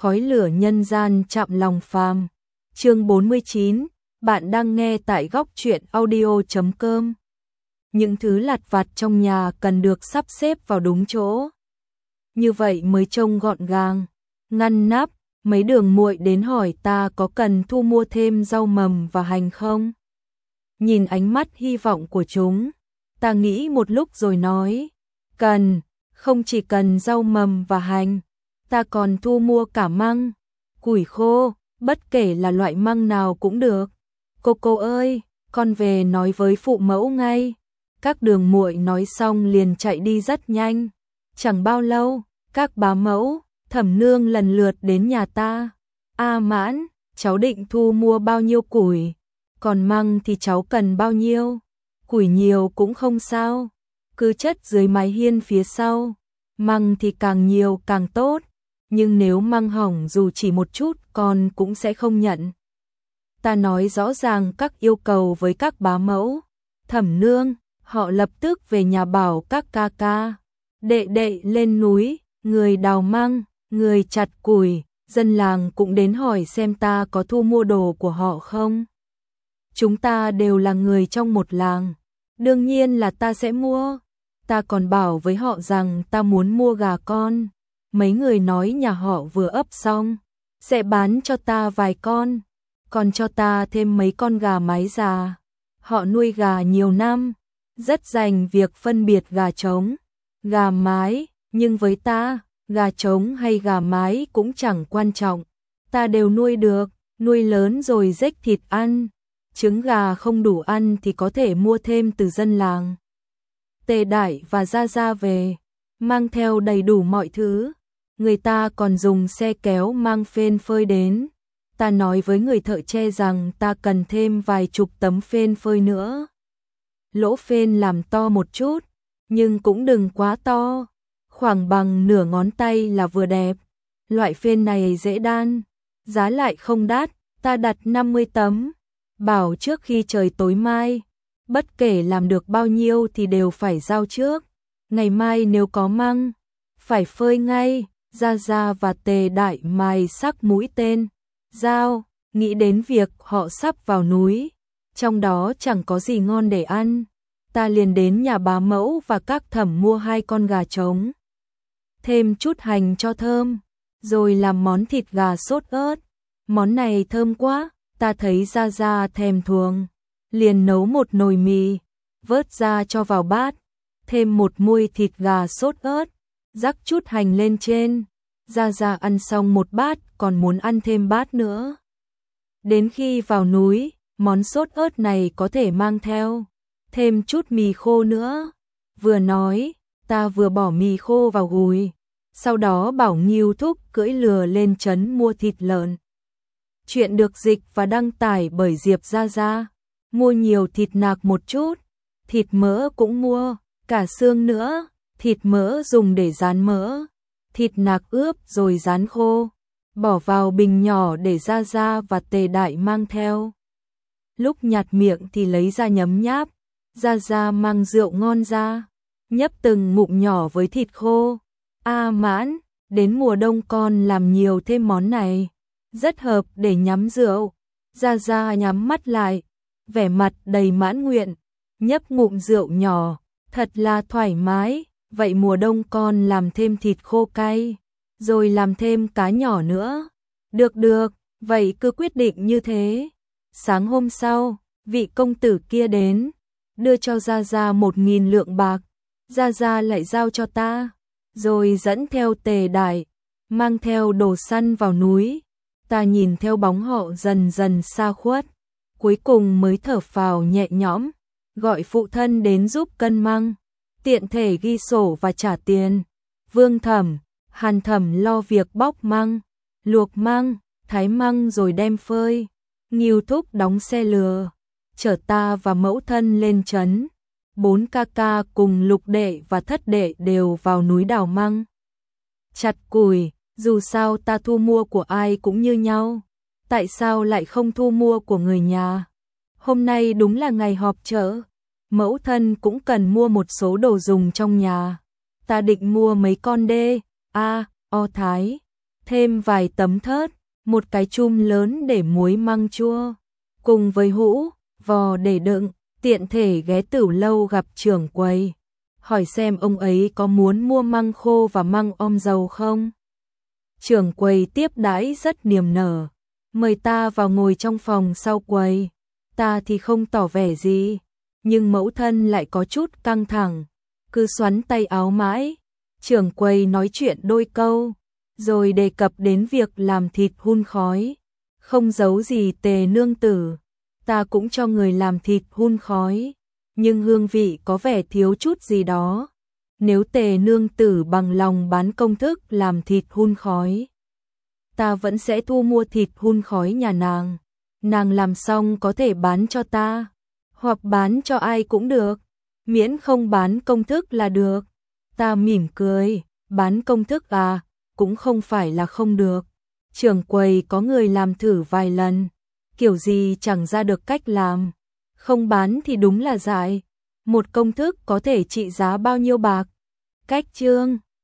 khói lửa nhân gian chạm lòng phàm. Chương 49, bạn đang nghe tại góc truyện audio.com. Những thứ lặt vặt trong nhà cần được sắp xếp vào đúng chỗ. Như vậy mới trông gọn gàng, ngăn nắp. Mấy đường muội đến hỏi ta có cần thu mua thêm rau mầm và hành không? Nhìn ánh mắt hy vọng của chúng, ta nghĩ một lúc rồi nói, cần, không chỉ cần rau mầm và hành, ta còn thu mua cả măng, củi khô, bất kể là loại măng nào cũng được. Cô ơi, con về nói với phụ mẫu ngay. Các đường muội nói xong liền chạy đi rất nhanh. Chẳng bao lâu, các bá mẫu, Thẩm nương lần lượt đến nhà ta. A Mãn, cháu định thu mua bao nhiêu củi? Còn măng thì cháu cần bao nhiêu? Củi nhiều cũng không sao, cứ chất dưới mái hiên phía sau. Măng thì càng nhiều càng tốt, nhưng nếu măng hỏng dù chỉ một chút con cũng sẽ không nhận. Ta nói rõ ràng các yêu cầu với các bá mẫu, Thẩm nương, họ lập tức về nhà bảo các ca ca, đệ đệ lên núi, người đào măng, người chặt củi, dân làng cũng đến hỏi xem ta có thu mua đồ của họ không. Chúng ta đều là người trong một làng, đương nhiên là ta sẽ mua. Ta còn bảo với họ rằng ta muốn mua gà con. Mấy người nói nhà họ vừa ấp xong, sẽ bán cho ta vài con, còn cho ta thêm mấy con gà mái già. Họ nuôi gà nhiều năm, rất rành việc phân biệt gà trống, gà mái, nhưng với ta, gà trống hay gà mái cũng chẳng quan trọng. Ta đều nuôi được, nuôi lớn rồi rếch thịt ăn. Trứng gà không đủ ăn thì có thể mua thêm từ dân làng. Tề Đại và Gia Gia về, mang theo đầy đủ mọi thứ. Người ta còn dùng xe kéo mang phên phơi đến. Ta nói với người thợ tre rằng ta cần thêm vài chục tấm phên phơi nữa. Lỗ phên làm to một chút, nhưng cũng đừng quá to, khoảng bằng nửa ngón tay là vừa đẹp. Loại phên này dễ đan, giá lại không đắt, ta đặt 50 tấm. Bảo trước khi trời tối mai, bất kể làm được bao nhiêu thì đều phải giao trước. Ngày mai nếu có măng, phải phơi ngay. Gia Gia và Tề Đại mài sắc mũi tên, dao, nghĩ đến việc họ sắp vào núi, trong đó chẳng có gì ngon để ăn. Ta liền đến nhà bá mẫu và các thẩm mua 2 con gà trống, thêm chút hành cho thơm, rồi làm món thịt gà sốt ớt. Món này thơm quá, ta thấy Gia Gia thèm thuồng, liền nấu một nồi mì, vớt ra cho vào bát, thêm một muôi thịt gà sốt ớt, rắc chút hành lên trên. Gia Gia ăn xong một bát còn muốn ăn thêm bát nữa. Đến khi vào núi, món sốt ớt này có thể mang theo thêm chút mì khô nữa. Vừa nói, ta vừa bỏ mì khô vào gùi, sau đó bảo Ngưu Thúc cưỡi lừa lên trấn mua thịt lợn. Chuyện được dịch và đăng tải bởi Diệp Gia Gia. Mua nhiều thịt nạc một chút, thịt mỡ cũng mua, cả xương nữa. Thịt mỡ dùng để rán mỡ, thịt nạc ướp rồi rán khô, bỏ vào bình nhỏ để Gia Gia và Tề Đại mang theo. Lúc nhạt miệng thì lấy ra nhấm nháp. Gia Gia mang rượu ngon ra, nhấp từng ngụm nhỏ với thịt khô. A Mãn, đến mùa đông con làm nhiều thêm món này, rất hợp để nhắm rượu. Gia Gia nhắm mắt lại, vẻ mặt đầy mãn nguyện, nhấp ngụm rượu nhỏ, thật là thoải mái. Vậy mùa đông con làm thêm thịt khô cay, rồi làm thêm cá nhỏ nữa. Được, vậy cứ quyết định như thế. Sáng hôm sau, vị công tử kia đến, đưa cho Gia Gia 1.000 lượng bạc. Gia Gia lại giao cho ta, rồi dẫn theo Tề Đại, mang theo đồ săn vào núi. Ta nhìn theo bóng họ dần dần xa khuất, cuối cùng mới thở phào nhẹ nhõm, gọi phụ thân đến giúp cân măng, tiện thể ghi sổ và trả tiền. Vương Thẩm, Hàn Thẩm lo việc bóc măng, luộc măng, thái măng rồi đem phơi. Ngưu Thúc đóng xe lừa, chở ta và mẫu thân lên trấn. 4 ca ca cùng Lục đệ và Thất đệ đều vào núi đào măng, chặt củi. Dù sao ta thu mua của ai cũng như nhau, tại sao lại không thu mua của người nhà? Hôm nay đúng là ngày họp chợ, mẫu thân cũng cần mua một số đồ dùng trong nhà. Ta định mua mấy con đê, o thái, thêm vài tấm thớt, một cái chum lớn để muối măng chua, cùng với hũ, vò để đựng, tiện thể ghé Tửu Lâu gặp trưởng quầy, hỏi xem ông ấy có muốn mua măng khô và măng om dầu không. Trưởng quầy tiếp đãi rất niềm nở, mời ta vào ngồi trong phòng sau quầy. Ta thì không tỏ vẻ gì, nhưng mẫu thân lại có chút căng thẳng, cứ xoắn tay áo mãi. Trưởng quầy nói chuyện đôi câu, rồi đề cập đến việc làm thịt hun khói. Không giấu gì Tề nương tử, ta cũng cho người làm thịt hun khói, nhưng hương vị có vẻ thiếu chút gì đó. Nếu Tề nương tử bằng lòng bán công thức làm thịt hun khói, ta vẫn sẽ thu mua thịt hun khói nhà nàng. Nàng làm xong có thể bán cho ta, hoặc bán cho ai cũng được, miễn không bán công thức là được. Ta mỉm cười, bán công thức à, cũng không phải là không được. Trưởng quầy có người làm thử vài lần, kiểu gì chẳng ra được cách làm. Không bán thì đúng là dại. Một công thức có thể trị giá bao nhiêu bạc? Cách chương